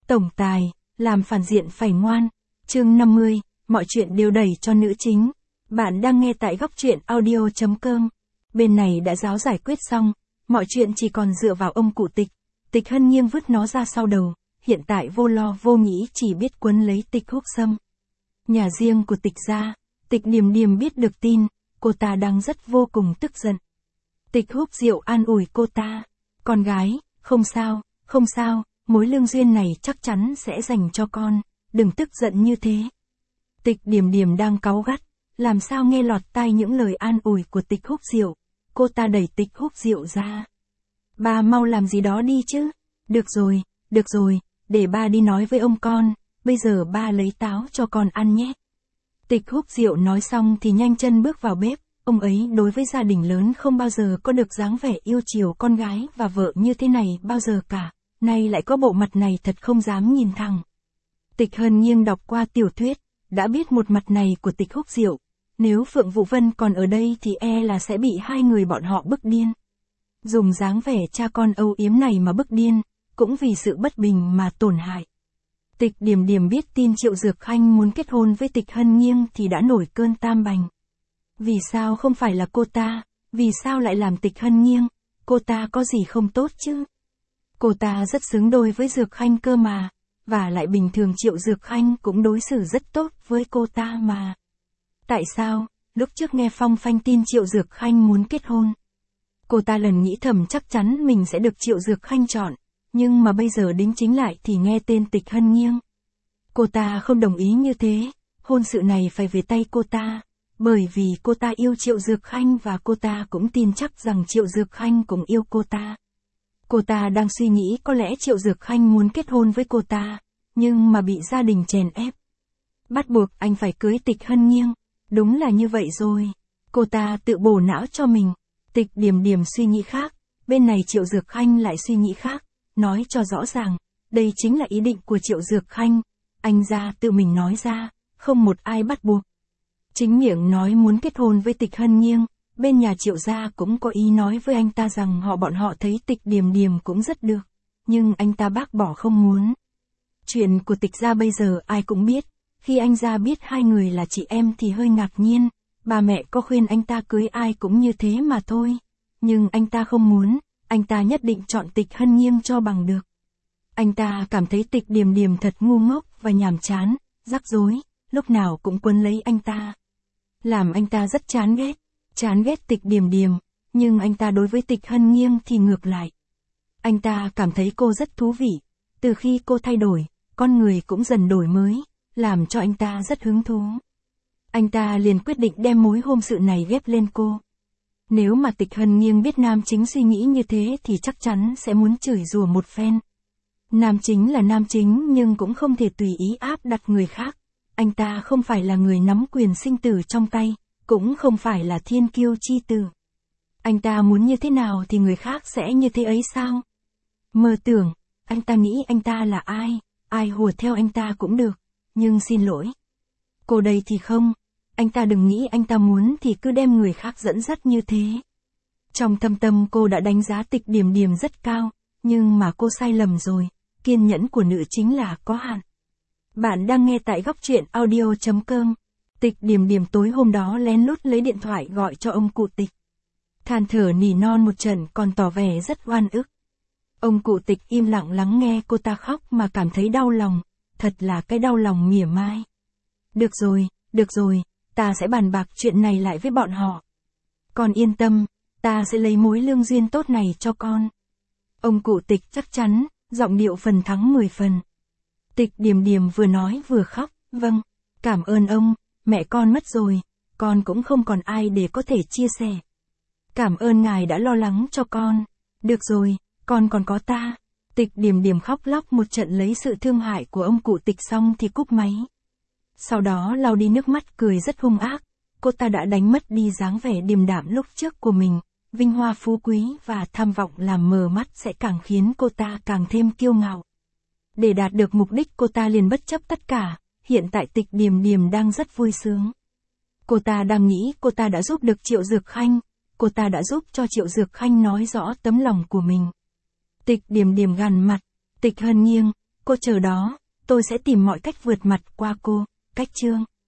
Tổng tài, làm phản diện phải ngoan. Chương 50, mọi chuyện đều đẩy cho nữ chính. Bạn đang nghe tại góc truyện audio.com. Bên này đã giáo giải quyết xong, mọi chuyện chỉ còn dựa vào ông cụ Tịch. Tịch Hân nghiêng vứt nó ra sau đầu, hiện tại vô lo vô nghĩ chỉ biết quấn lấy Tịch Húc Sâm. Nhà riêng của Tịch gia, Tịch Điềm Điềm biết được tin, cô ta đang rất vô cùng tức giận. Tịch Húc Diệu an ủi cô ta, con gái, không sao, mối lương duyên này chắc chắn sẽ dành cho con, đừng tức giận như thế. Tịch Điềm Điềm đang cáu gắt, làm sao nghe lọt tai những lời an ủi của Tịch Húc Diệu, cô ta đẩy Tịch Húc Diệu ra. Ba mau làm gì đó đi chứ, được rồi, để ba đi nói với ông con, bây giờ ba lấy táo cho con ăn nhé. Tịch Húc Diệu nói xong thì nhanh chân bước vào bếp, ông ấy đối với gia đình lớn không bao giờ có được dáng vẻ yêu chiều con gái và vợ như thế này bao giờ cả, nay lại có bộ mặt này thật không dám nhìn thẳng. Tịch Hân nghiêng đọc qua tiểu thuyết, đã biết một mặt này của Tịch Húc Diệu, nếu Phượng Vũ Vân còn ở đây thì là sẽ bị hai người bọn họ bức điên. Dùng dáng vẻ cha con âu yếm này mà bức điên, cũng vì sự bất bình mà tổn hại. Tịch Điềm Điềm biết tin Triệu Dược Khanh muốn kết hôn với Tịch Hân nghiêng thì đã nổi cơn tam bành. Vì sao không phải là cô ta, vì sao lại làm Tịch Hân nghiêng, cô ta có gì không tốt chứ? Cô ta rất xứng đôi với Dược Khanh cơ mà, và lại bình thường Triệu Dược Khanh cũng đối xử rất tốt với cô ta mà. Tại sao, lúc trước nghe phong phanh tin Triệu Dược Khanh muốn kết hôn, cô ta lần nghĩ thầm chắc chắn mình sẽ được Triệu Dược Khanh chọn, nhưng mà bây giờ đính chính lại thì nghe tên Tịch Hân nghiêng. Cô ta không đồng ý như thế, hôn sự này phải về tay cô ta, bởi vì cô ta yêu Triệu Dược Khanh và cô ta cũng tin chắc rằng Triệu Dược Khanh cũng yêu cô ta. Cô ta đang suy nghĩ có lẽ Triệu Dược Khanh muốn kết hôn với cô ta, nhưng mà bị gia đình chèn ép. Bắt buộc anh phải cưới Tịch Hân nghiêng, đúng là như vậy rồi. Cô ta tự bổ não cho mình. Tịch Điềm Điềm suy nghĩ khác, bên này Triệu Dược Khanh lại suy nghĩ khác, nói cho rõ ràng, đây chính là ý định của Triệu Dược Khanh, anh ra tự mình nói ra, không một ai bắt buộc. Chính miệng nói muốn kết hôn với Tịch Hân nghiêng, bên nhà Triệu gia cũng có ý nói với anh ta rằng bọn họ thấy Tịch Điềm Điềm cũng rất được, nhưng anh ta bác bỏ không muốn. Chuyện của Tịch gia bây giờ ai cũng biết, khi anh gia biết hai người là chị em thì hơi ngạc nhiên, bà mẹ có khuyên anh ta cưới ai cũng như thế mà thôi, nhưng anh ta không muốn, anh ta nhất định chọn Tịch Hân nghiêng cho bằng được. Anh ta cảm thấy Tịch Điềm Điềm thật ngu ngốc và nhàm chán, rắc rối, lúc nào cũng quấn lấy anh ta. Làm anh ta rất chán ghét Tịch Điềm Điềm, nhưng anh ta đối với Tịch Hân nghiêng thì ngược lại. Anh ta cảm thấy cô rất thú vị, từ khi cô thay đổi, con người cũng dần đổi mới, làm cho anh ta rất hứng thú. Anh ta liền quyết định đem mối hôn sự này ghép lên cô. Nếu mà Tịch Hân nghiêng biết nam chính suy nghĩ như thế thì chắc chắn sẽ muốn chửi rủa một phen. Nam chính là nam chính nhưng cũng không thể tùy ý áp đặt người khác. Anh ta không phải là người nắm quyền sinh tử trong tay, cũng không phải là thiên kiêu chi tử. Anh ta muốn như thế nào thì người khác sẽ như thế ấy sao? Mơ tưởng, anh ta nghĩ anh ta là ai hùa theo anh ta cũng được, nhưng xin lỗi. Cô đây thì không, anh ta đừng nghĩ anh ta muốn thì cứ đem người khác dẫn dắt như thế. Trong thâm tâm cô đã đánh giá Tịch Điềm Điềm rất cao, nhưng mà cô sai lầm rồi, kiên nhẫn của nữ chính là có hạn. Bạn đang nghe tại góc truyện audio.com. Tịch Điềm Điềm tối hôm đó lén lút lấy điện thoại gọi cho ông cụ Tịch. Than thở nỉ non một trận còn tỏ vẻ rất oan ức. Ông cụ Tịch im lặng lắng nghe cô ta khóc mà cảm thấy đau lòng, thật là cái đau lòng mỉa mai. Được rồi, ta sẽ bàn bạc chuyện này lại với bọn họ. Con yên tâm, ta sẽ lấy mối lương duyên tốt này cho con. Ông cụ Tịch chắc chắn, giọng điệu phần thắng 10 phần. Tịch Điềm Điềm vừa nói vừa khóc, vâng, cảm ơn ông, mẹ con mất rồi, con cũng không còn ai để có thể chia sẻ. Cảm ơn ngài đã lo lắng cho con, được rồi, con còn có ta. Tịch Điềm Điềm khóc lóc một trận lấy sự thương hại của ông cụ Tịch xong thì cúp máy. Sau đó lau đi nước mắt cười rất hung ác, cô ta đã đánh mất đi dáng vẻ điềm đạm lúc trước của mình, vinh hoa phú quý và tham vọng làm mờ mắt sẽ càng khiến cô ta càng thêm kiêu ngạo. Để đạt được mục đích cô ta liền bất chấp tất cả, hiện tại Tịch Điềm Điềm đang rất vui sướng. Cô ta đang nghĩ cô ta đã giúp được Triệu Dược Khanh, cô ta đã giúp cho Triệu Dược Khanh nói rõ tấm lòng của mình. Tịch Điềm Điềm gằn mặt, Tịch Hân nghiêng, Cô chờ đó, tôi sẽ tìm mọi cách vượt mặt qua cô. Cách chương